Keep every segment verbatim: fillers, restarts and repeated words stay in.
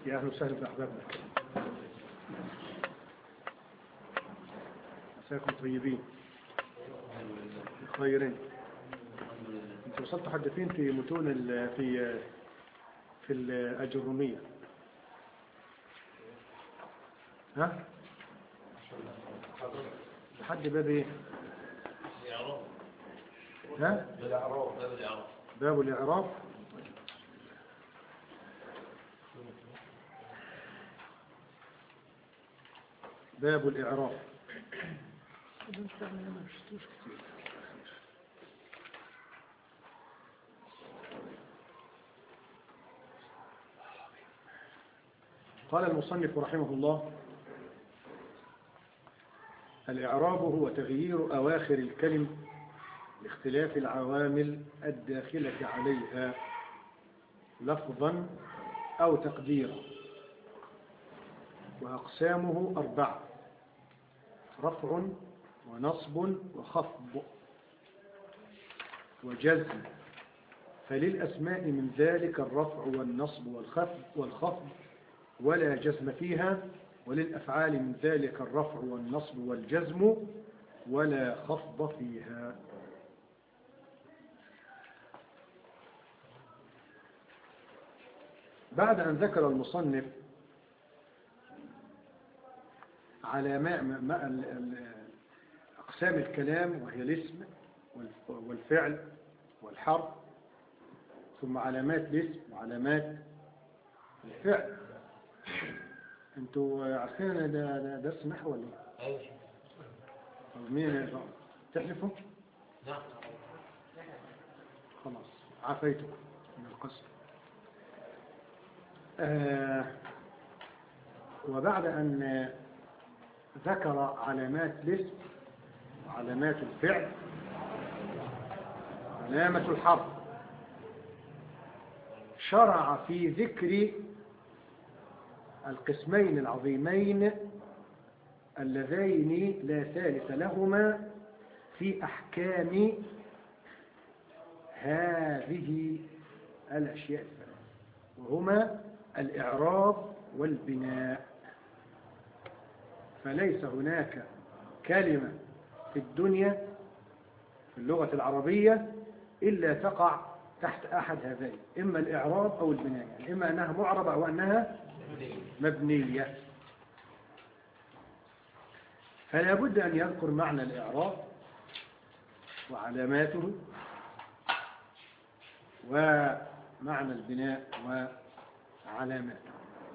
يا أهلا وسهلا بأحبابنا. مساكم طيبين خيرين. انت وصلت حد فين في متون ال في في الأجرومية؟ ها؟ لحد باب ايه؟ ها؟ باب الإعراب. باب الإعراب. قال المصنف رحمه الله: الإعراب هو تغيير أواخر الكلم لاختلاف العوامل الداخلة عليها لفظا أو تقديرا. وأقسامه أربعة: رفع ونصب وخفض وجزم. فللأسماء من ذلك الرفع والنصب والخفض والخفض ولا جزم فيها، وللأفعال من ذلك الرفع والنصب والجزم ولا خفض فيها. بعد أن ذكر المصنف على ما ما أقسام الكلام وهي الاسم والفعل والحرف، ثم علامات الاسم وعلامات الفعل. انتوا عارفين ده ده درس نحو ولا ايه؟ ايوه. طب مين تحلفوا؟ لا خلاص عافيتكم من القسم. آه وبعد ان ذكر علامات الاسم وعلامات الفعل علامة الحرف، شرع في ذكر القسمين العظيمين اللذين لا ثالث لهما في أحكام هذه الأشياء الثلاث، وهما الإعراب والبناء. فليس هناك كلمة في الدنيا في اللغة العربية إلا تقع تحت أحد هذين، إما الإعراب أو البناء، يعني إما أنها معربة أو أنها مبنية. فلا بد أن يذكر معنى الإعراب وعلاماته ومعنى البناء وعلاماته.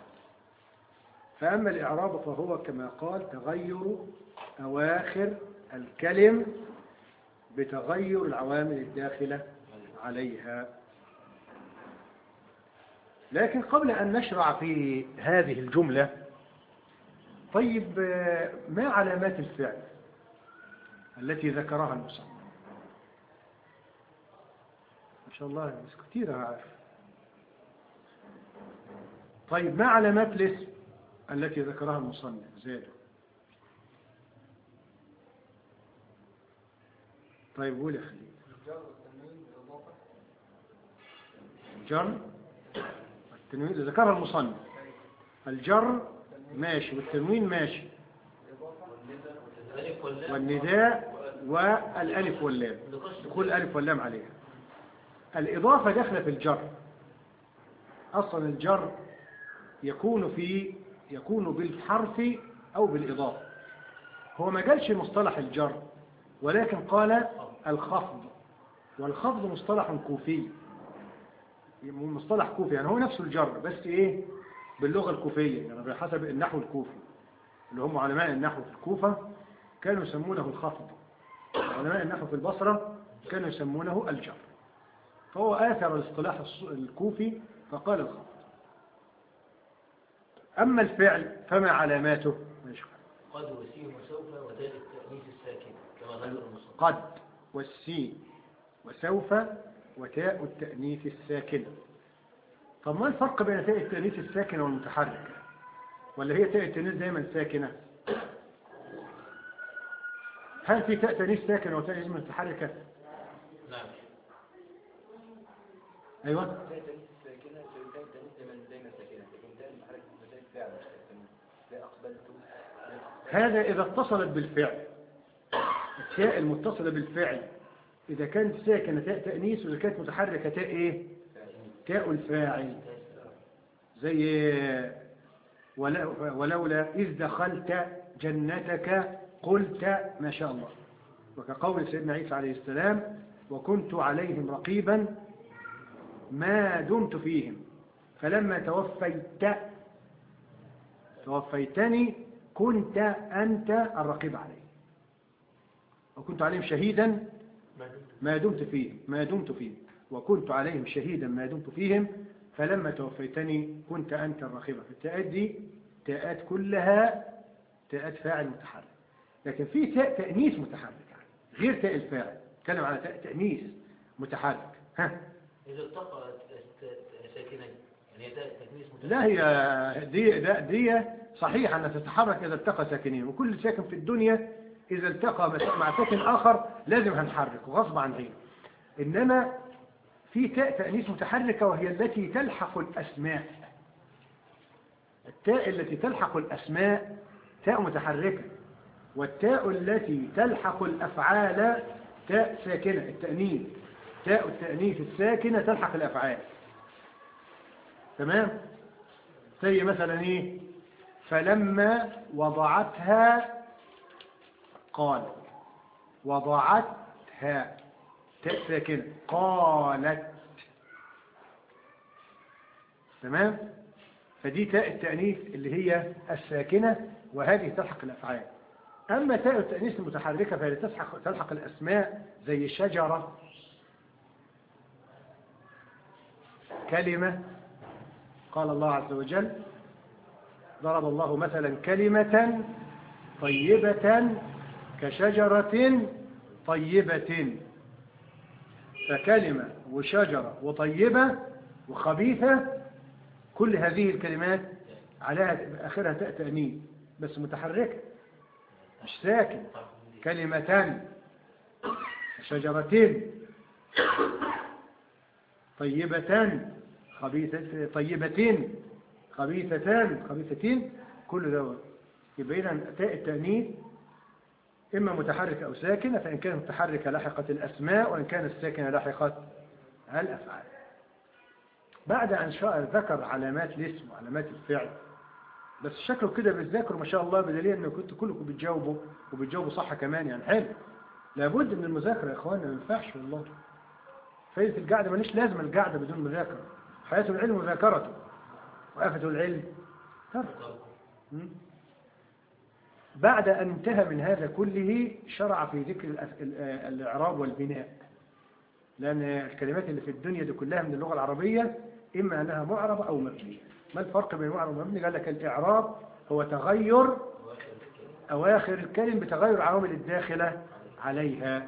فأما الإعراب فهو كما قال تغير أواخر الكلم بتغير العوامل الداخلة عليها. لكن قبل أن نشرع في هذه الجملة، طيب ما علامات الفعل التي ذكرها المصنف؟ ما شاء الله بس كثير عارف. طيب ما علامات الاسم التي ذكرها المصنف؟ زاد. طيب قول يا خليل. الجر والتنوين ذكرها المصنف. الجر ماشي والتنوين ماشي، والنداء والالف واللام، دخول الالف واللام عليها. الإضافة داخلة في الجر. أصلا الجر يكون في يكون بالحرف أو بالإضافة. هو ما قالش مصطلح الجر، ولكن قال الخفض، والخفض مصطلح كوفي، مصطلح كوفي، يعني هو نفسه الجر بس إيه باللغة الكوفية، يعني بحسب النحو الكوفي اللي هم علماء النحو في الكوفة كانوا يسمونه الخفض، علماء النحو في البصرة كانوا يسمونه الجر. فهو آثر الاصطلاح الكوفي فقال الخفض. أما الفعل فما علاماته؟ قد وسين وسوف وتاء التأنيث الساكن كما ذكر المصنف. قد والسين وسوف وتاء التأنيث الساكنة. طب ما الفرق بين تاء التأنيث الساكنة والمتحركة؟ ولا هي تاء التأنيث دايما ساكنة؟ هل في تاء تأنيث ساكنة وتاء تأنيث متحركة؟ نعم. أيوة. تاء التأنيث الساكنة تاء التأنيث دايما دايما ساكنة، لكن تاء المتحركة بالفعل مش تأتني. لا أقبلت هذا إذا اتصلت بالفعل. التاء المتصلة بالفعل إذا كانت ساكنة تاء تأنيث، وإذا كانت متحركة تاء إيه؟ تاء الفاعل. زي ولولا إذ دخلت جنتك قلت ما شاء الله، وكقول سيدنا عيسى عليه السلام وكنت عليهم رقيبا ما دمت فيهم فلما توفيت توفيتني كنت أنت الرقيب عليه، وكنت عليهم شهيدا ما دمت فيهم ما دمت فيهم وكنت عليهم شهيدا ما دمت فيهم فلما توفيتني كنت أنت الرقيب. التاءات دي تاءات كلها تاءات فاعل متحرك، لكن في تاء تأنيث متحرك غير تاء الفاعل. نتكلم على تاء تأنيث متحرك. ها إذا التقى ساكنين يعني تاء تأنيث متحرك. لا هي دي ده دي صحيح أنها تتحرك إذا التقى ساكنين، وكل ساكن في الدنيا إذا التقى مع ساكن آخر لازم هنحركه غصب عن غيره. إنما في تاء تأنيث متحركة وهي التي تلحق الأسماء. التاء التي تلحق الأسماء تاء متحركة، والتاء التي تلحق الأفعال تاء ساكنة. التأنيث تاء التأنيث الساكنة تلحق الأفعال. تمام؟ زي مثلا إيه؟ فلما وضعتها قال وضعتها تاء ساكنة قالت. تمام؟ فدي تاء التأنيث اللي هي الساكنة، وهذه تلحق الأفعال. أما تاء التأنيث المتحركة فهي تلحق تلحق الأسماء زي شجرة، كلمة. قال الله عز وجل ضرب الله مثلا كلمة طيبة كشجرة طيبة. فكلمة وشجرة وطيبة وخبيثة كل هذه الكلمات عليها آخرها تاء تأنيث بس متحركة مش ساكن. كلمتان شجرتين طيبتان خبيثة طيبتين خبيثتان خبيثتين كل ده يبقى إذن تاء التأنيث إما متحركة أو ساكنة، فإن كانت متحركة لحقت الأسماء، وإن كانت ساكنة لحقت الأفعال. بعد أن شاء ذكر علامات الاسم وعلامات الفعل، بس شكله كده بتذاكروا ما شاء الله، بدليل أن كنت كلكم بتجاوبوا وبتجاوبوا صح كمان، يعني حلو. لابد من المذاكرة يا إخواننا، ما ينفعش والله. فايدة القعدة ماليش لازمة القعدة بدون مذاكرة. حياة العلم مذاكرته، وآفة العلم ترك. بعد أن انتهى من هذا كله شرع في ذكر الإعراب والبناء، لأن الكلمات اللي في الدنيا دي كلها من اللغة العربية إما أنها معربة أو مبنية. ما الفرق بين معرب ومبني؟ قال لك الإعراب هو تغير أواخر الكلم بتغير عوامل الداخلة عليها.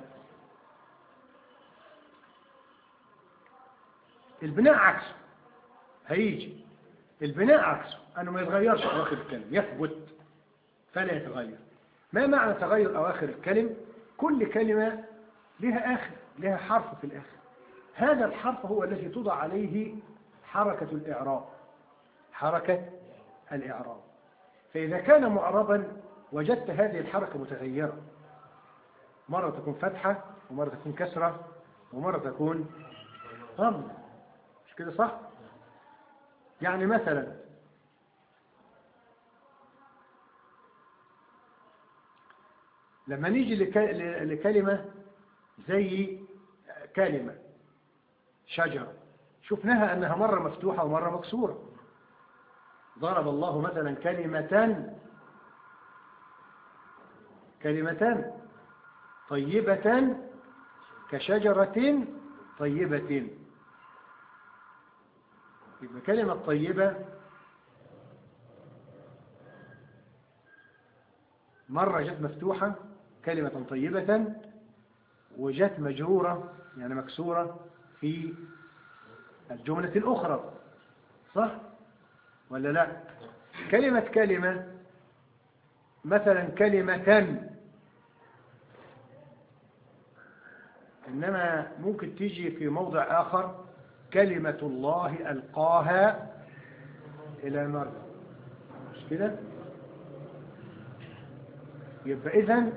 البناء عكسه، هيجي البناء عكسه أنه ما يتغيرش أواخر الكلم، يثبت فلا يتغير. ما معنى تغير أواخر الكلم؟ كل كلمة لها آخر، لها حرف في الآخر، هذا الحرف هو الذي توضع عليه حركة الإعراب، حركة الإعراب. فإذا كان معربا وجدت هذه الحركة متغيرة، مرة تكون فتحة ومرة تكون كسرة ومرة تكون ضم، مش كده صح؟ يعني مثلا لما نيجي لكلمة زي كلمة شجرة، شفناها أنها مرة مفتوحة ومرة مكسورة. ضرب الله مثلا كلمة كلمة طيبة كشجرة طيبة. يبقى كلمة طيبة مرة جت مفتوحة كلمة طيبة، وجت مجرورة يعني مكسورة في الجملة الأخرى، صح ولا لا؟ كلمة كلمة مثلا كلمة، إنما ممكن تيجي في موضع آخر كلمة الله ألقاها إلى مريم. كده؟ يبقى إذن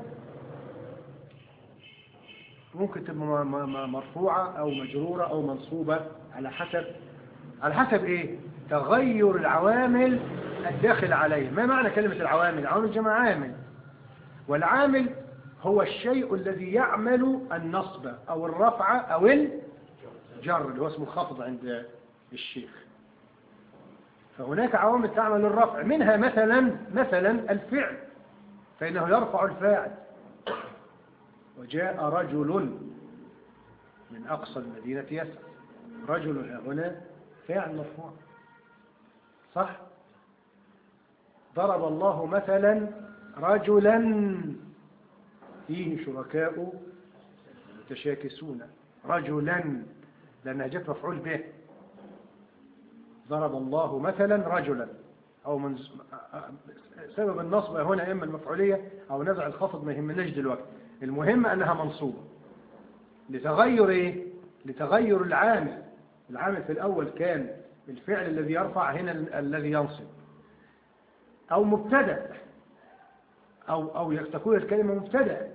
ممكن تبقى مرفوعة أو مجرورة أو منصوبة على حسب على حسب إيه؟ تغير العوامل الداخل عليه. ما معنى كلمة العوامل؟ العوامل جمع عامل، والعامل هو الشيء الذي يعمل النصب أو الرفع أو الجر اللي هو اسمه الخفض عند الشيخ. فهناك عوامل تعمل الرفع، منها مثلا مثلا الفعل، فإنه يرفع الفاعل. وجاء رجل من أقصى المدينة يسعى، رجل هنا فاعل مرفوع، صح؟ ضرب الله مثلا رجلا فيه شركاء متشاكسون، رجلا لأنها جت مفعول به. ضرب الله مثلا رجلا، أو من سبب النصب هنا إما المفعولية أو نزع الخفض، ما يهمناش دلوقتي، المهم أنها منصوبة لتغير إيه؟ لتغير العامل. العامل في الأول كان الفعل الذي يرفع، هنا الذي ينصب، أو مبتدأ، أو أو تكون الكلمة مبتدأ،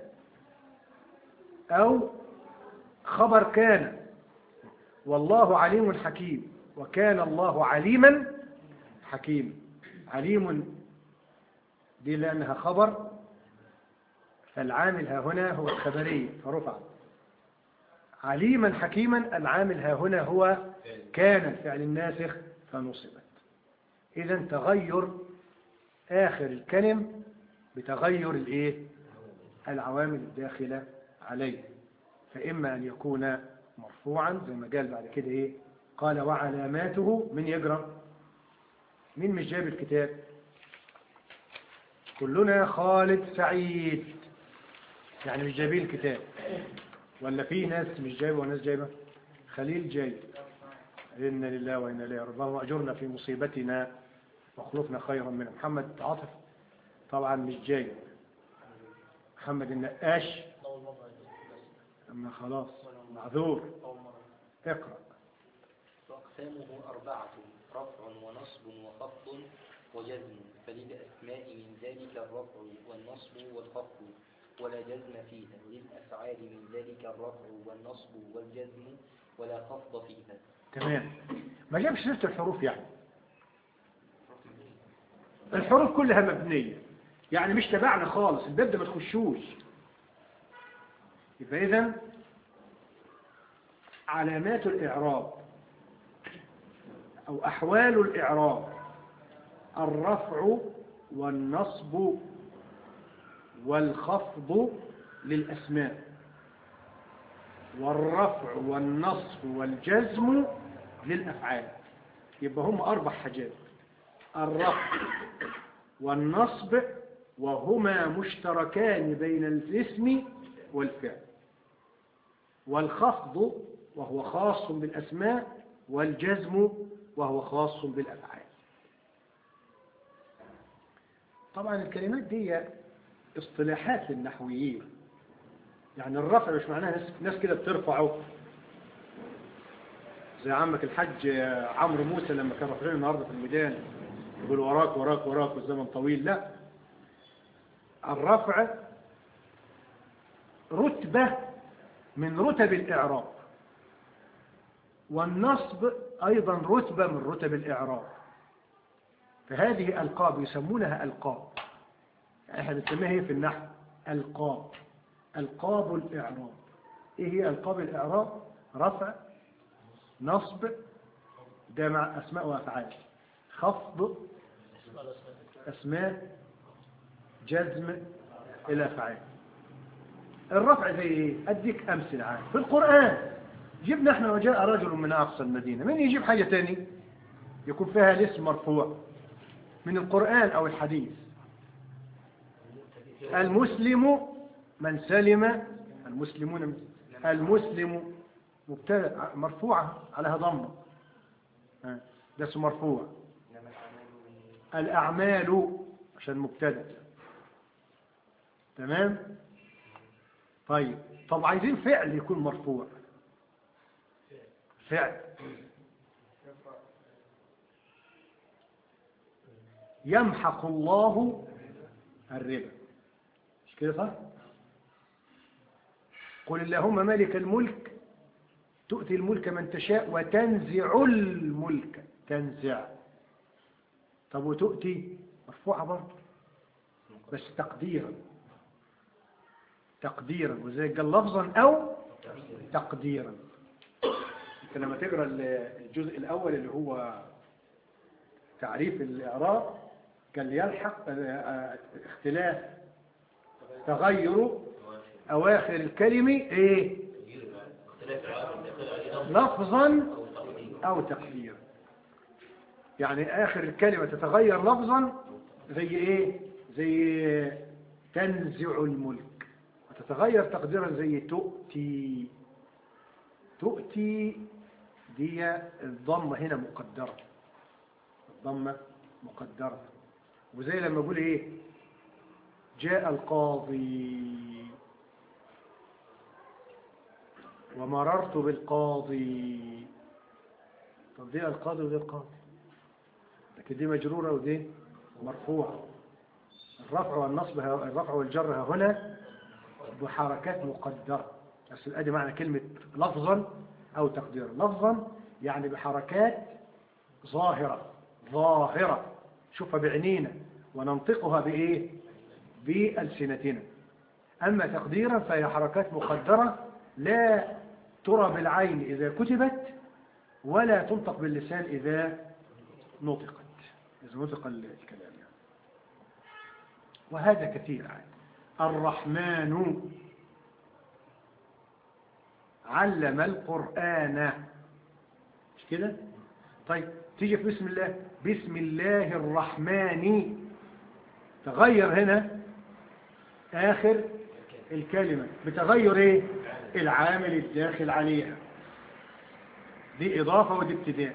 أو خبر كان. والله عليم حكيم، وكان الله عليما حكيما. عليم دي لأنها خبر، فالعامل ها هنا هو الخبرية فرفع. عليما حكيما العامل ها هنا هو كان الفعل الناسخ فنصبت. إذا تغير آخر الكلم بتغير الإيه؟ العوامل الداخلة عليه. فإما أن يكون مرفوعا زي ما قال بعد كده إيه؟ قال وعلاماته. من يقرأ؟ مين مش جايب الكتاب؟ كلنا خالد سعيد، يعني مش جايبين الكتاب، ولا في ناس مش جايبه وناس جايبه؟ خليل جايب. إنا لله وإنا إليه راجعون. اللهم أجرنا في مصيبتنا واخلفنا خيرا منها. محمد عاطف طبعا مش جايب. محمد النقاش أما خلاص معذور. اقرأ. وأقسامه أربعة: رفع ونصب وخفض وجزم، فللأسماء من ذلك الرفع والنصب والخفض ولا جزم فيها، وللأفعال من ذلك الرفع والنصب والجزم ولا خفض فيها. تمام. ما جابش سيرة الحروف، يعني الحروف كلها مبنية، يعني مش تبعنا خالص، الباب ده ما تخشوش. يبقى إذن علامات الإعراب أو أحوال الإعراب: الرفع والنصب والخفض للأسماء، والرفع والنصب والجزم للأفعال. يبقى هم أربع حاجات: الرفع والنصب وهما مشتركان بين الاسم والفعل، والخفض وهو خاص بالأسماء، والجزم وهو خاص بالأفعال. طبعا الكلمات دي اصطلاحات للنحويين، يعني الرفع مش معناها ناس, ناس كده بترفعه زي عمك الحج عمرو موسى لما كان رافعين النهارده في الميدان يقول وراك وراك وراك والزمن طويل. لا، الرفع رتبة من رتب الإعراب، والنصب أيضا رتبة من رتب الإعراب. فهذه ألقاب يسمونها ألقاب، احنا بنسميها في النحو ألقاب، ألقاب الإعراب. إيه هي ألقاب الإعراب؟ رفع، نصب ده مع أسماء وأفعال، خفض أسماء، جزم الأفعال. الرفع زي إيه؟ أديك أمثلة عام في القرآن. جبنا احنا وجاء رجل من أقصى المدينة، من يجيب حاجة تاني يكون فيها الاسم مرفوع من القرآن أو الحديث؟ المسلم من سلم المسلمون، المسلم مبتدأ مرفوعة عليها ضمة، ده اسم مرفوع. الأعمال عشان مبتدأ. تمام. طيب طب عايزين فعل يكون مرفوع، فعل يمحق الله الربا. مش كده صح؟ قل اللهم مالك الملك تؤتي الملك من تشاء وتنزع الملك. تنزع. طب وتؤتي مرفوعة برضه بس تقديرا. تقديرا وزي قال لفظا أو تقديرا. انت لما تقرأ الجزء الأول اللي هو تعريف الإعراب قال يلحق اختلاف تغير أواخر الكلمة إيه؟ لفظا أو تقديرا. يعني آخر الكلمة تتغير لفظا زي إيه؟ زي تنزع الملك، وتتغير تقديرا زي تؤتي. تؤتي دي الضمة هنا مقدرة، الضمة مقدرة. وزي لما أقول إيه؟ جاء القاضي ومررت بالقاضي. طب دي القاضي ودي القاضي، لكن دي مجرورة ودي مرفوعة. الرفع والنصب الرفع والجر هنا بحركات مقدرة. بس ادي معنى كلمة لفظا أو تقديرا. لفظا يعني بحركات ظاهرة ظاهرة شوفها بعينينا وننطقها بإيه؟ بألسنتنا. أما تقديرا فهي حركات مقدرة لا ترى بالعين إذا كتبت ولا تنطق باللسان إذا نطقت، إذا نطق الكلام يعني. وهذا كثير يعني. الرحمن علم القرآن. مش كده؟ طيب تيجي في بسم الله، بسم الله الرحمن، تغير هنا آخر الكلمة بتغير إيه؟ العامل الداخل عليها. دي إضافة ودي ابتداء.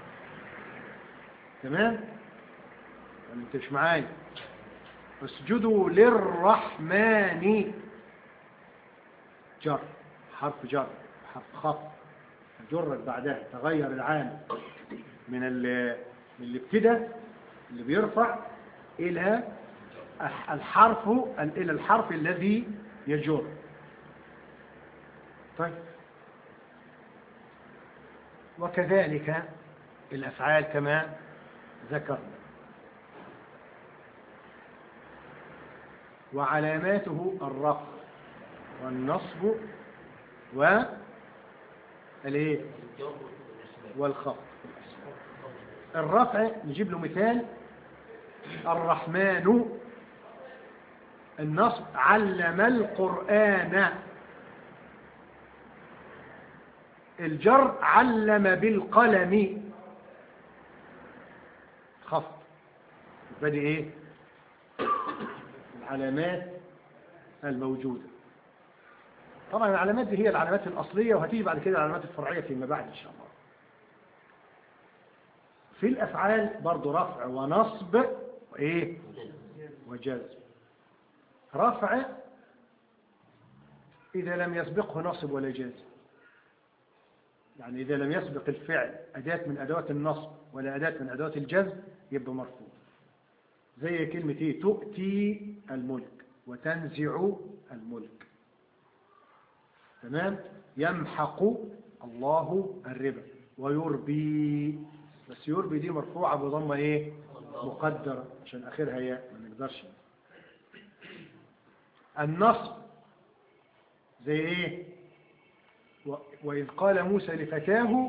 تمام؟ أنت مش معايا؟ اسجدوا للرحمن. جر، حرف جر، حرف خفض جرت بعدها تغير العامل من اللي ابتدى اللي بيرفع إلى الحرف إلى الحرف الذي يجر. طيب وكذلك الأفعال كما ذكرنا. وعلاماته الرفع والنصب والايه والخفض. الرفع نجيب له مثال: الرحمن. النصب علم القرآن. الجر علم بالقلم. خفض. بدي ايه؟ العلامات الموجودة. طبعا العلامات دي هي العلامات الأصلية، وهتيجي بعد كده العلامات الفرعية فيما بعد إن شاء الله. في الأفعال برضو رفع ونصب وإيه؟ وجزم. رفع إذا لم يسبقه نصب ولا جزم، يعني إذا لم يسبق الفعل أداة من أدوات النصب ولا أداة من أدوات الجزم يبقى مرفوع. زي كلمة إيه؟ تؤتي الملك وتنزع الملك. تمام؟ يمحق الله الربا ويربي. بس يربي دي مرفوعة بضمة إيه؟ مقدرة عشان آخرها ياء ما نقدرش. النصب زي إيه؟ و... وإذ قال موسى لفتاه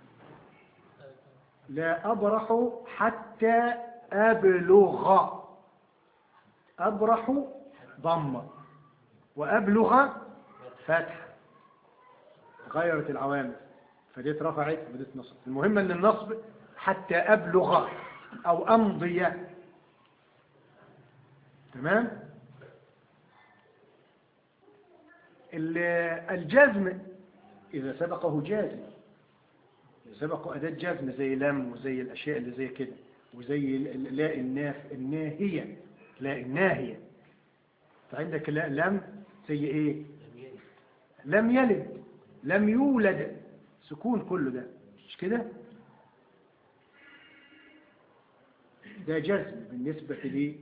لا أبرح حتى أبلغ. أبرح ضمة وأبلغ فتح، غيرت العوامل فدي رفعت ودي نصب. المهم أن النصب حتى أبلغ أو أمضي. تمام؟ الجزم إذا سبقه جازم، إذا سبقه أداة جزم زي لم وزي الأشياء اللي زي كده، وزي لا الناف الناهية، لا الناهية. فعندك لا لم زي إيه؟ لم يلد، لم يولد، سكون كله ده، مش كده؟ ده جزم بالنسبة لي.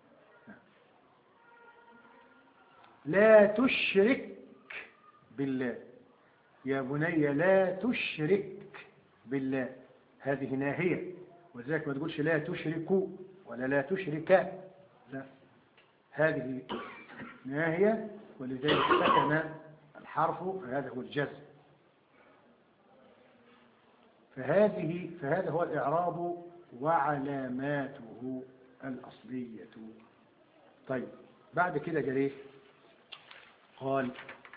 لا تشرك بالله، يا بني لا تشرك بالله، هذه ناهية، ولذلك ما تقولش لا تشركوا ولا لا تشرك، لا، هذه ناهية، ولذلك سكن الحرف، هذا هو الجزم. فهذه فهذا هو الإعراب وعلاماته الأصلية. طيب بعد كده جريه قال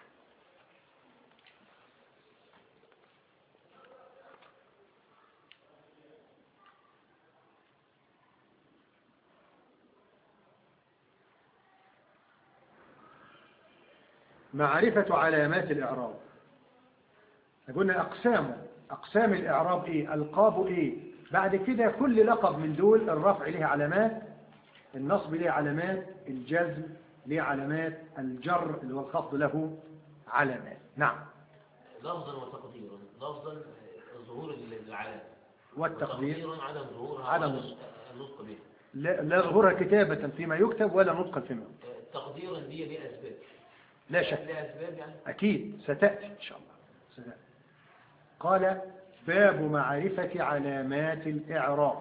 معرفة علامات الإعراب. قلنا أقسامه، أقسام الإعراب إيه؟ ألقاب إيه؟ بعد كده كل لقب من دول الرفع له علامات، النصب له علامات، الجزم له علامات، الجر اللي هو الخفض له علامات. نعم. لفظا وتقديرا. لفظا ظهور العلامة، والتقدير عدم ظهورها، عدم النطق بها، لا, لا ظهورها كتابة فيما يكتب ولا نطقا فيما يكتب. تقديرا دي ليه أسباب، لا شك، ليه أسباب يعني؟ أكيد ستأتي إن شاء الله ستأتي. قال باب معرفة علامات الإعراب.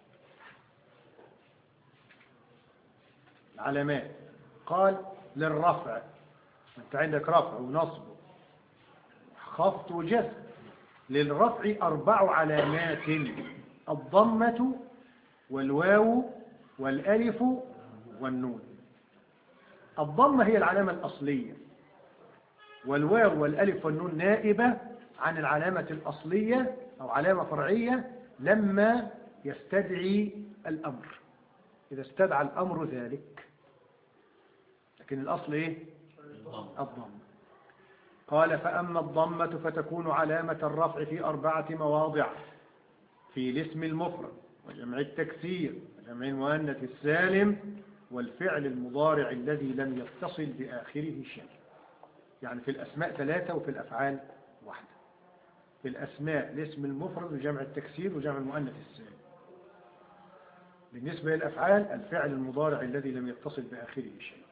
العلامات قال للرفع، أنت عندك رفع ونصب خفض وجزم. للرفع أربع علامات: الضمة والواو والألف والنون. الضمة هي العلامة الأصلية، والواو والألف والنون نائبة عن العلامة الأصلية أو علامة فرعية لما يستدعي الأمر، إذا استدعى الأمر ذلك، لكن الأصل إيه؟ الضمة. قال فأما الضمة فتكون علامة الرفع في أربعة مواضع: في الاسم المفرد وجمع التكسير وجمع المؤنث السالم والفعل المضارع الذي لم يتصل بآخره شيء. يعني في الأسماء ثلاثة وفي الأفعال واحدة. في الأسماء الاسم المفرد وجمع التكسير وجمع المؤنث السالم. بالنسبة للأفعال الفعل المضارع الذي لم يتصل بآخره شيء.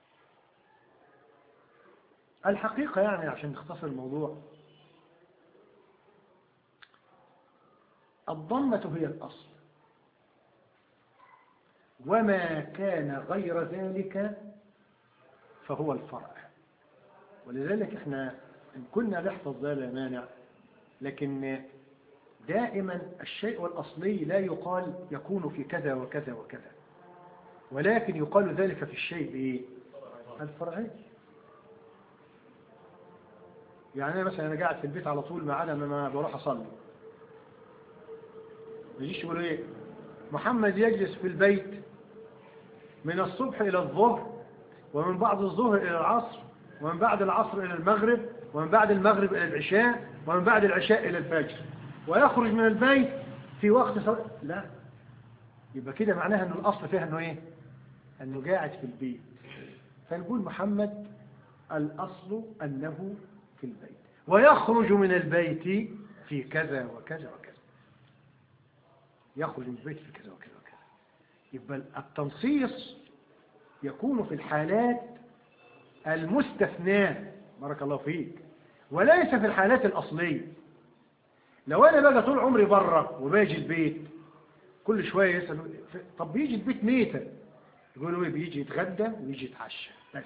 الحقيقة يعني عشان نختصر الموضوع، الضمة هي الأصل، وما كان غير ذلك فهو الفرع. ولذلك احنا إن كنا نحفظ ذا لا مانع، لكن دائما الشيء الأصلي لا يقال يكون في كذا وكذا وكذا، ولكن يقال ذلك في الشيء بإيه؟ الفرعي. يعني أنا مثلا أنا قاعد في البيت على طول ما عدا ما بروح أصلي، ما يجيش يقولوا إيه محمد يجلس في البيت من الصبح إلى الظهر، ومن بعد الظهر إلى العصر، ومن بعد العصر إلى المغرب، ومن بعد المغرب إلى العشاء، ومن بعد العشاء إلى الفجر، ويخرج من البيت في وقت صلاة. لا، يبقى كده معناها أن الأصل فيها أنه إيه؟ أنه قاعد في البيت. فنقول محمد الأصل أنه في البيت، ويخرج من البيت في كذا وكذا وكذا، يخرج من البيت في كذا وكذا وكذا. يبقى التنصيص يكون في الحالات المستثناة، بارك الله فيك، وليس في الحالات الأصلية. لو أنا بقى طول عمري بره وباجي البيت كل شوية يسألوا طب بيجي البيت ميتا، يقولوا ايه؟ بيجي يتغدى ويجي يتعشى بس.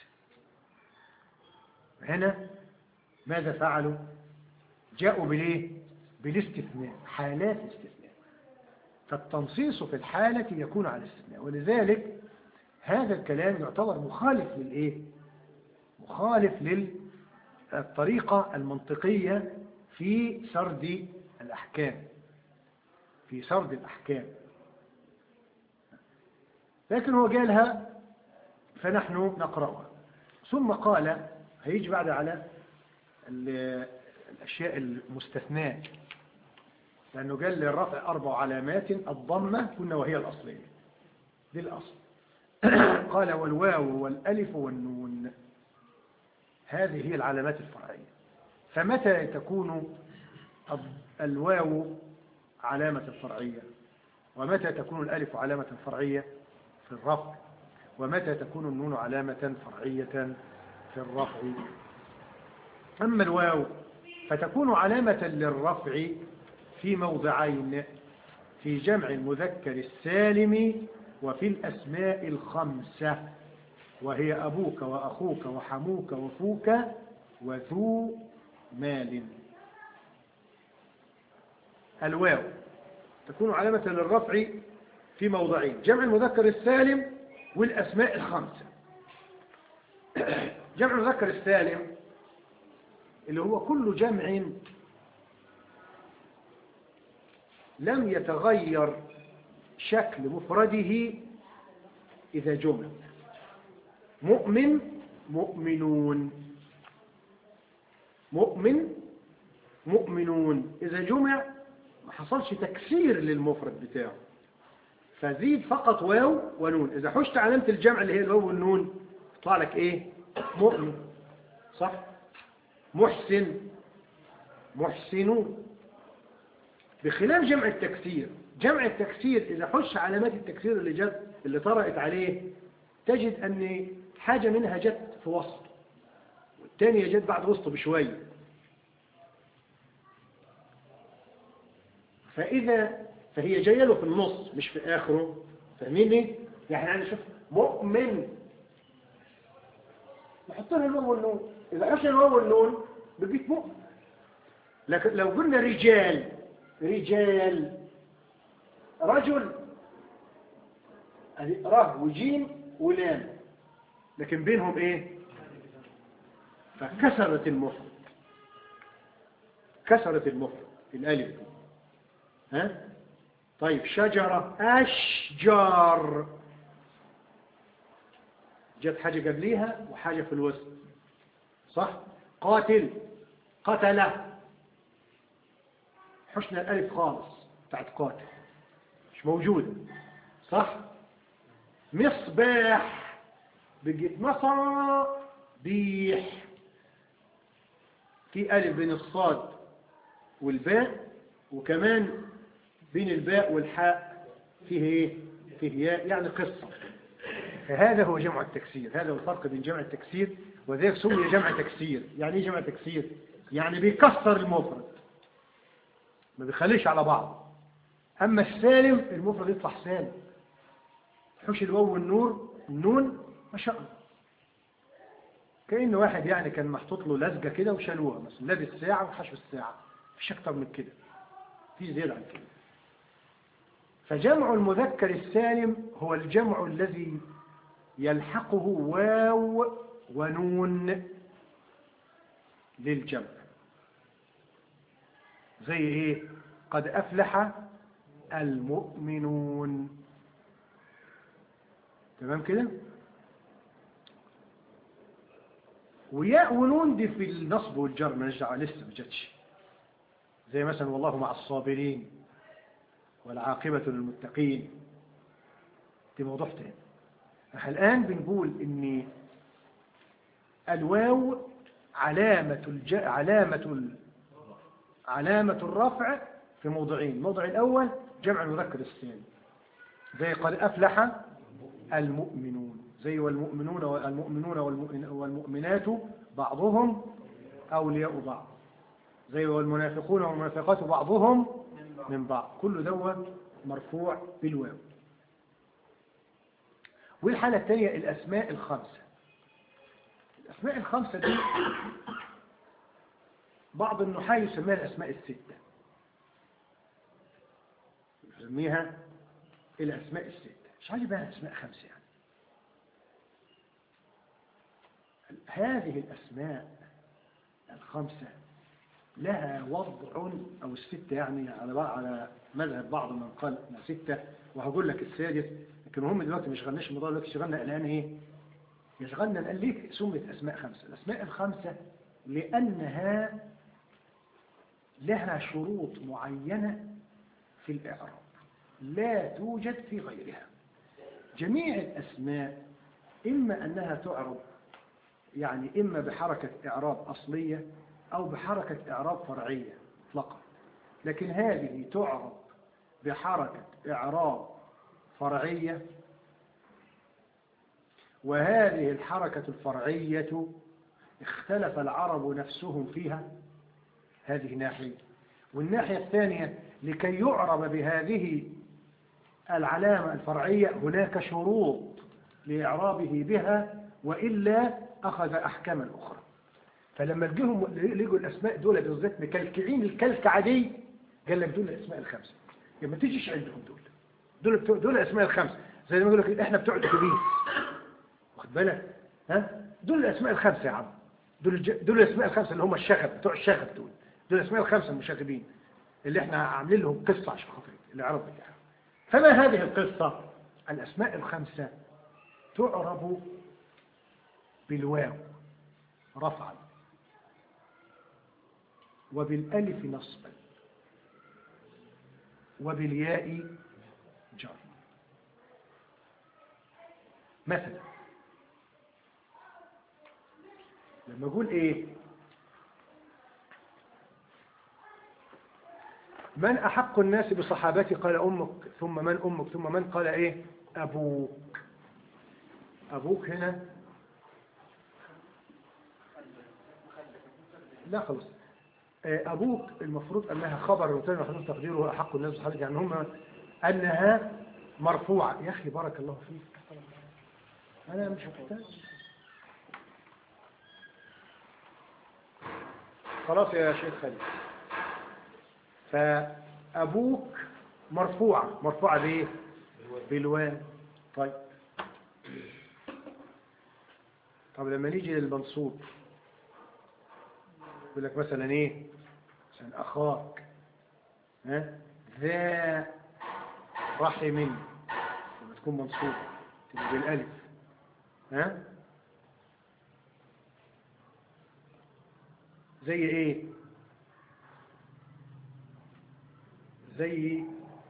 هنا ماذا فعلوا؟ جاءوا بالايه؟ بالاستثناء، حالات استثناء. فالتنصيص في الحالة يكون على الاستثناء، ولذلك هذا الكلام يعتبر مخالف للايه؟ مخالف للطريقة المنطقية في سرد الأحكام، في سرد الأحكام. لكن هو قالها فنحن نقرأها. ثم قال هيجي بعد على الأشياء المستثناة، لأنه قال للرفع أربع علامات: الضمة كنا وهي الأصلية، دي الأصل. قال والواو والألف والنون، هذه هي العلامات الفرعية. فمتى تكون الواو علامة الفرعية ومتى تكون الألف علامة فرعية في الرفع، ومتى تكون النون علامة فرعية في الرفع. أما الواو فتكون علامة للرفع في موضعين: في جمع المذكر السالم وفي الأسماء الخمسة، وهي أبوك وأخوك وحموك وفوك وذو مال. الواو تكون علامة للرفع في موضعين: جمع المذكر السالم والأسماء الخمسة. جمع المذكر السالم اللي هو كل جمع لم يتغير شكل مفرده إذا جمع. مؤمن مؤمنون، مؤمن مؤمنون، إذا جمع ما حصلش تكسير للمفرد بتاعه، فزيد فقط واو ونون. إذا حشت علامة الجمع اللي هي الواو والنون يطلع لك إيه؟ مؤمن، صح؟ محسن محسنون. بخلاف جمع التكسير، جمع التكسير إذا حش علامات التكسير اللي جت اللي طرأت عليه تجد أن حاجة منها جت في وسط والتانية جت بعد وسطه بشوية، فإذا فهي جاية له في النص مش في آخره. فاهميني؟ يعني أنا شوف مؤمن نحط لها الواو والنون، إذا حش الواو والنون بقيت مؤمن. لكن لو قلنا رجال رجال رجل ره وجيم ولام، لكن بينهم ايه؟ فكسرت المفرد، كسرت المفرد الالف. ها طيب شجرة اشجار، جت حاجة قبليها وحاجة في الوسط، صح؟ قاتل قتله، حشنا الالف خالص بتاعت قاتل مش موجودة، صح؟ مصباح بقيت مصابيح، في ألف بين الصاد والباء، وكمان بين الباء والحاء فيه ايه؟ فيه ياء، يعني قصة. فهذا هو جمع التكسير، هذا هو الفرق بين جمع التكسير وذلك سمي جمع تكسير. يعني ايه جمع تكسير؟ يعني بيكسر المفرد ما بيخليش على بعض. أما السالم المفرد يطلع سالم، حوش الواو والنور النون ما شاء الله، كأن واحد يعني كان محطوط له لزقة كده وشالوها مثلا، لابس ساعة وحشو الساعة، مفيش أكتر من كده، في زيادة عن كده. فجمع المذكر السالم هو الجمع الذي يلحقه واو ونون للجمع. زي ايه؟ قد أفلح المؤمنون، تمام كده؟ وياء ونون دي في النصب والجر مالهاش لسه ما جاتش، زي مثلا والله مع الصابرين والعاقبة للمتقين، دي موضوع تاني. احنا الآن بنقول ان الواو علامة الج... علامة ال... علامة الرفع في موضعين: الموضع الأول جمع المذكر السالم زي قد أفلح المؤمنون، زي والمؤمنون والمؤمنون والمؤمنات بعضهم أولياء بعض، زي والمنافقون والمنافقات بعضهم من بعض، كل دوت مرفوع بالواو. والحالة الثانية الأسماء الخمسة. الأسماء الخمسة دي بعض النحاة يسميها الأسماء الستة، يسميها الأسماء الستة. مش عاجب بقى أسماء خمسة يعني. هذه الأسماء الخمسة لها وضع، أو الستة يعني على على مذهب بعض من قال ستة، وهقول لك السادس، لكن هم دلوقتي مش غناش الموضوع دلوقتي، شغلنا الآن إيه؟ يشغلنا الآن ليه سمت أسماء خمسة؟ الأسماء الخمسة لأنها لها شروط معينة في الإعراب لا توجد في غيرها. جميع الأسماء إما أنها تعرب يعني إما بحركة إعراب أصلية أو بحركة إعراب فرعية مطلقة، لكن هذه تعرب بحركة إعراب فرعية، وهذه الحركة الفرعية اختلف العرب نفسهم فيها، هذه ناحية. والناحية الثانية لكي يعرب بهذه العلامة الفرعية هناك شروط لإعرابه بها، وإلا أخذ أحكاما أخرى. فلما لقيهم لقوا الأسماء دول بالذات مكلكعين الكلكعة دي، قال لك دول الأسماء الخمسة، يعني ما تجيش عندهم دول دول بتوع دول الأسماء الخمسة، زي ما يقول لك إحنا بتوع الأتوبيس، واخد بالك؟ ها دول الأسماء الخمسة يا عم، دول الج... دول الأسماء الخمسة اللي هم الشغب بتوع الشغب، دول دول الأسماء الخمسة المشاغبين اللي إحنا عاملين لهم قصة عشان خاطر الإعراب بتاعها. فما هذه القصة؟ الأسماء الخمسة تعرب بالواو رفعا، وبالألف نصبا، وبالياء جر. مثلا لما أقول إيه؟ من أحق الناس بصحابتي؟ قال أمك، ثم من أمك، ثم من؟ قال إيه؟ أبوك. أبوك هنا لا خلص، أبوك المفروض أنها خبر وثاني محذوف تقديره أحق الناس بصحابتي، يعني هم أنها مرفوعة. يا أخي بارك الله فيك، أنا مش محتاج. خلاص يا شيخ خالد. فأبوك مرفوعة، مرفوعة بإيه؟ بالواو. طيب طب لما نيجي للمنصوب يقول لك مثلا إيه؟ مثلا أخاك، ها ذا رحم، لما تكون منصوبة تبقى بالألف، ها زي إيه؟ زي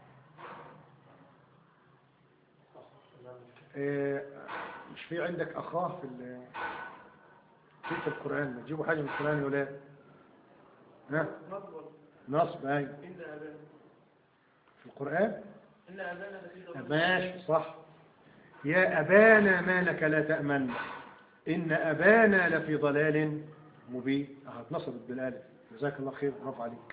آه مش في عندك أخاه في في القرآن؟ ما تجيبوا حاجة من القرآن ولا ها؟ نصب. أي في القرآن إن أبانا لفي ضلال ماشي صح. يا أبانا ما لك لا تأمن إن أبانا لفي ضلال مبين. هتنصبت بالألف، جزاك الله خير، برافو عليك.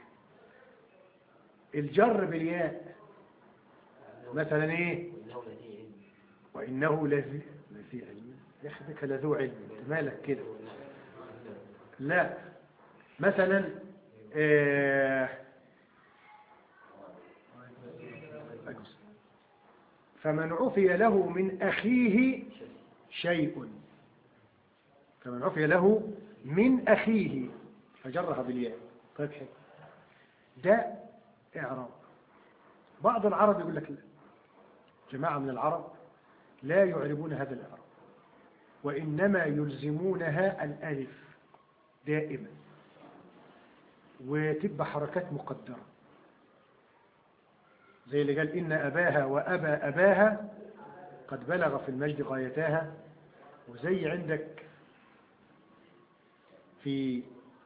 الجر بالياء مثلا ايه؟ وإنه لذي لذي علم. يا أخي بك لذو علم، مالك كده؟ لا مثلا آه فمن عفي له من أخيه شيء، فمن عفي له من أخيه فجرها بالياء. طيب حلو، ده إعراب. بعض العرب يقول لك لا، جماعة من العرب لا يعربون هذا الإعراب، وإنما يلزمونها الألف دائما، وتبقى حركات مقدرة، زي اللي قال إن أباها وأبى أباها قد بلغ في المجد غايتاها. وزي عندك في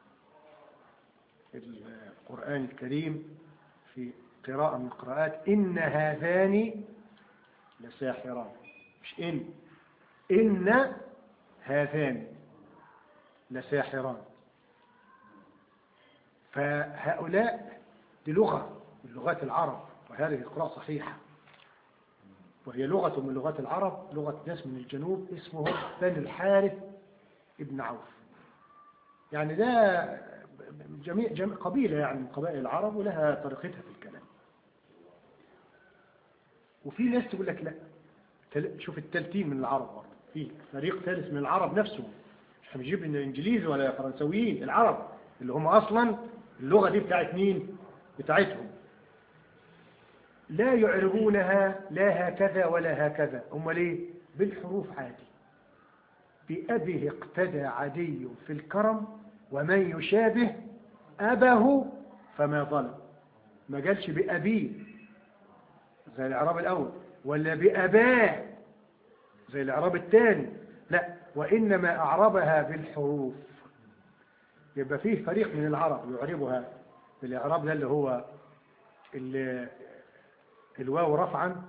القرآن الكريم في قراءة من القراءات إن هذان لساحران، مش إن، إن هذان لساحران. فهؤلاء دي لغة من لغات العرب، وهذه القراءة صحيحة، وهي لغة من لغات العرب، لغة ناس من الجنوب اسمهم بني الحارث ابن عوف. يعني ده جميع, جميع قبيلة يعني من قبائل العرب، ولها طريقتها في الكلام. وفي ناس تقول لك لا، شوف التلتين من العرب برضه، في فريق ثالث من العرب نفسهم، مش هنجيب لنا انجليزي ولا فرنسويين، العرب اللي هم اصلا اللغة دي بتاعت مين؟ بتاعتهم. لا يعربونها لا هكذا ولا هكذا، هم ليه؟ بالحروف عادي. بأبه اقتدى عدي في الكرم ومن يشابه أبه فما ظلم. ما قالش بأبيه زي الإعراب الأول، ولا بأباه زي الإعراب الثاني، لا، وإنما أعربها بالحروف. يبقى فيه فريق من العرب يعربها بالإعراب ده اللي هو اللي الواو رفعا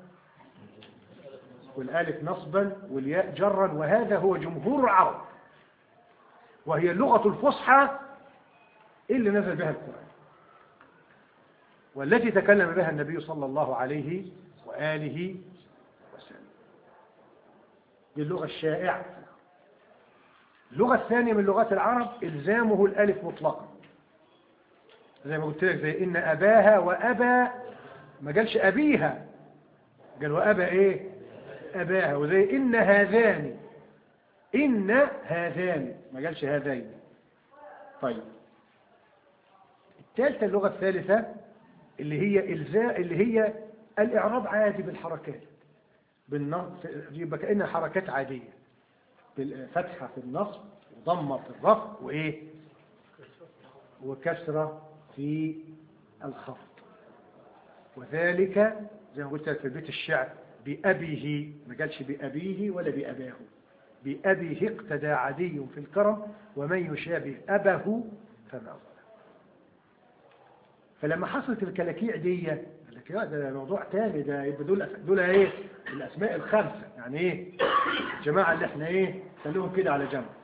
والالف نصبا والياء جرا، وهذا هو جمهور العرب، وهي اللغة الفصحى اللي نزل بها القرآن، والتي تكلم بها النبي صلى الله عليه وآله وسلم. دي اللغة الشائعة. اللغة الثانية من لغات العرب إلزامه الألف مطلقا، زي ما قلت لك، زي إن أباها وأبا، ما قالش أبيها، قال وأبا إيه؟ أباها. وزي إن هذان، إن هذان، ما قالش هذين. طيب الثالثة، اللغة الثالثة اللي هي إلزاء، اللي هي الإعراب عادي بالحركات، بالنصب، يبقى كأنها حركات عادية، بالفتحة في النصب وضمة في الرفع وإيه وكسرة في الخفض. وذلك زي ما قلت لك في بيت الشعر بأبيه، ما قالش بأبيه ولا بأباه، بأبيه اقتدى عدي في الكرم ومن يشابه أبه فما ظلم. فلما حصلت الكلاكيع دي قال لك لا ده موضوع تاني، ده يبقى دول دول ايه الاسماء الخمسه، يعني ايه الجماعه اللي احنا ايه خلوهم كده على جنب.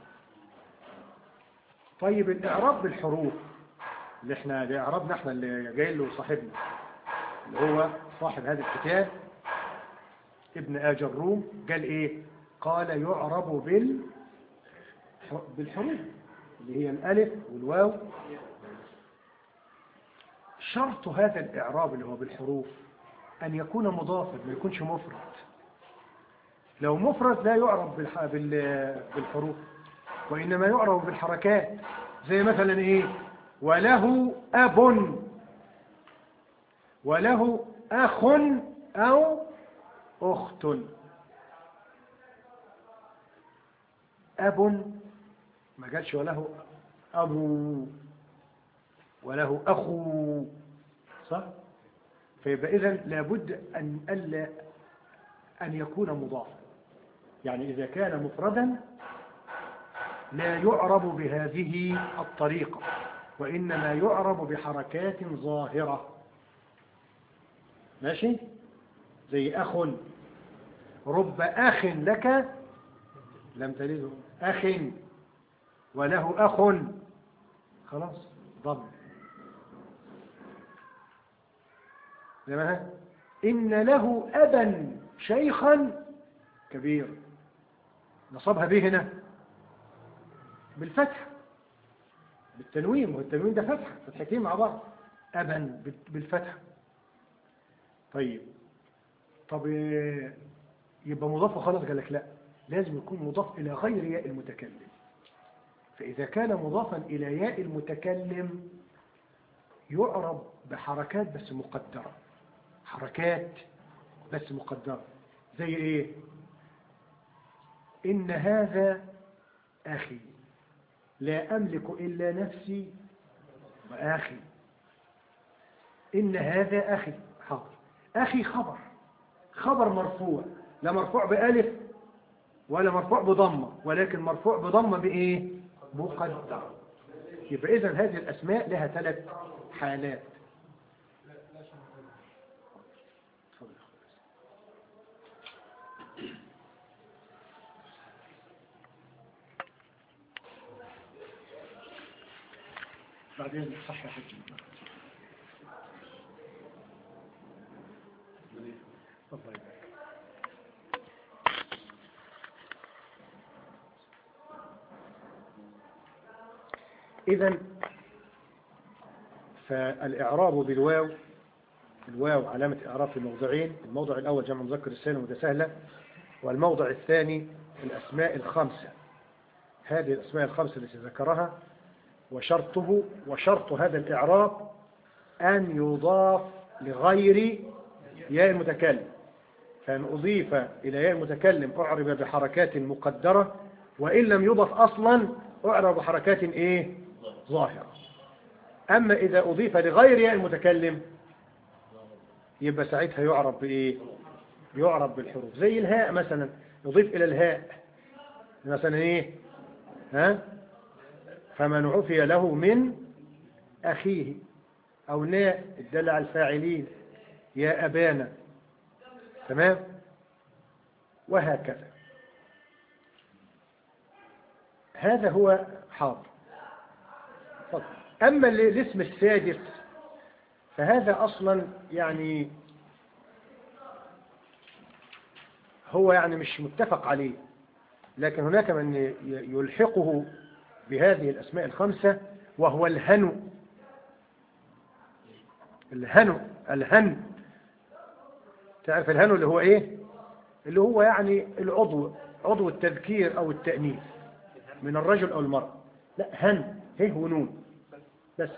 طيب الاعراب بالحروف اللي احنا ده اعرابنا احنا اللي جاي له صاحبنا اللي هو صاحب هذا الكتاب ابن آج الروم، قال ايه؟ قال يعرب بال بالحروف اللي هي الالف والواو. شرط هذا الإعراب اللي هو بالحروف أن يكون مضافا، ما يكونش مفرد. لو مفرد لا يعرب بالحروف، وإنما يعرب بالحركات. زي مثلا إيه؟ وله أب، وله أخ أو أخت. أب ما قالش وله أبو، وله أخو، صح؟ فيبقى إذن لابد أن ألا أن يكون مضافا، يعني إذا كان مفردا لا يعرب بهذه الطريقة، وإنما يعرب بحركات ظاهرة. ماشي؟ زي أخ، رب أخ لك لم تلده، أخ وله أخ، خلاص ضم. زمان إن له أبا شيخا كبير، نصبها به هنا بالفتح بالتنوين، والتنوين ده فتحة، فتحتين مع بعض، أبا بالفتح. طيب طب يبقى مضاف خلاص؟ قال لك لا، لازم يكون مضاف إلى غير ياء المتكلم. فإذا كان مضافا إلى ياء المتكلم يعرب بحركات بس مقدرة، حركات بس مقدرة. زي إيه؟ إن هذا أخي لا أملك إلا نفسي وأخي. إن هذا أخي، حاضر، أخي خبر، خبر مرفوع، لا مرفوع بألف ولا مرفوع بضمة، ولكن مرفوع بضمة بإيه؟ مقدر. يبقى إذن هذه الأسماء لها ثلاث حالات. بعدين صحح الجملة. تفضل. إذن فالإعراب بالواو، الواو علامة إعراب في موضعين، الموضع الأول جمع مذكر السالم وده سهلة، والموضع الثاني الأسماء الخمسة، هذه الأسماء الخمسة التي ذكرها. وشرطه وشرط هذا الإعراب أن يضاف لغير ياء المتكلم، فإن أضيف إلى ياء المتكلم أعرب بحركات مقدرة، وإن لم يضف أصلا أعرب بحركات إيه؟ ظاهرة. أما إذا أضيف لغير ياء المتكلم يبقى ساعتها يعرب بإيه؟ يعرب بالحروف. زي الهاء مثلا، يضيف إلى الهاء مثلا إيه؟ ها؟ فمن عفي له من أخيه، أو ناء الدل على الفاعلين، يا أبانا، تمام؟ وهكذا. هذا هو حاضر. طب. أما الاسم السادس فهذا أصلا يعني هو يعني مش متفق عليه، لكن هناك من يلحقه بهذه الأسماء الخمسة، وهو الهنو. الهنو الهن تعرف الهنو اللي هو ايه؟ اللي هو يعني العضو، عضو التذكير او التأنيث من الرجل او المرأة. لا، هن هه ونون بس.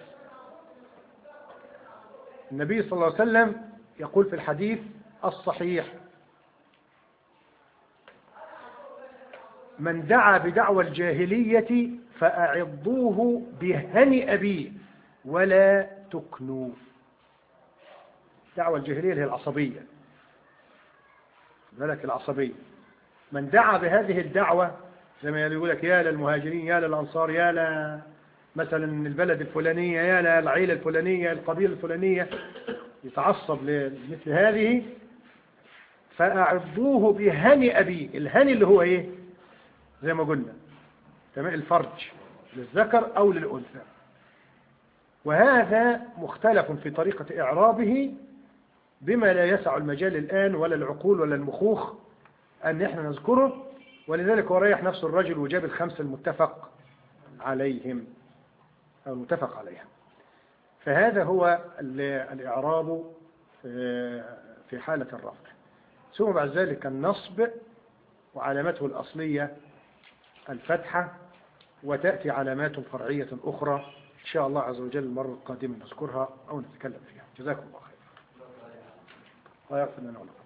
النبي صلى الله عليه وسلم يقول في الحديث الصحيح: من دعا بدعوى الجاهلية فأعضوه بهن أبيه ولا تكنوا. دعوى الجاهلية اللي هي العصبية، ذلك العصبية. من دعا بهذه الدعوة زي ما يقول لك يا للمهاجرين، يا للأنصار، يا ل مثلا البلد الفلانية، يا للعيلة الفلانية، القبيلة الفلانية، يتعصب لمثل هذه، فأعضوه بهن أبيه. الهن اللي هو إيه؟ زي ما قلنا تمام، الفرج للذكر أو للأنثى. وهذا مختلف في طريقة إعرابه بما لا يسع المجال الآن ولا العقول ولا المخوخ أن احنا نذكره، ولذلك هو ريح نفسه الرجل وجاب الخمسة المتفق عليهم أو المتفق عليها. فهذا هو الإعراب في حالة الرفع. ثم بعد ذلك النصب، وعلامته الأصلية الفتحة، وتأتي علامات فرعية أخرى إن شاء الله عز وجل المرة القادمة نذكرها أو نتكلم فيها. جزاكم الله خير. الله يغفر لنا ولكم.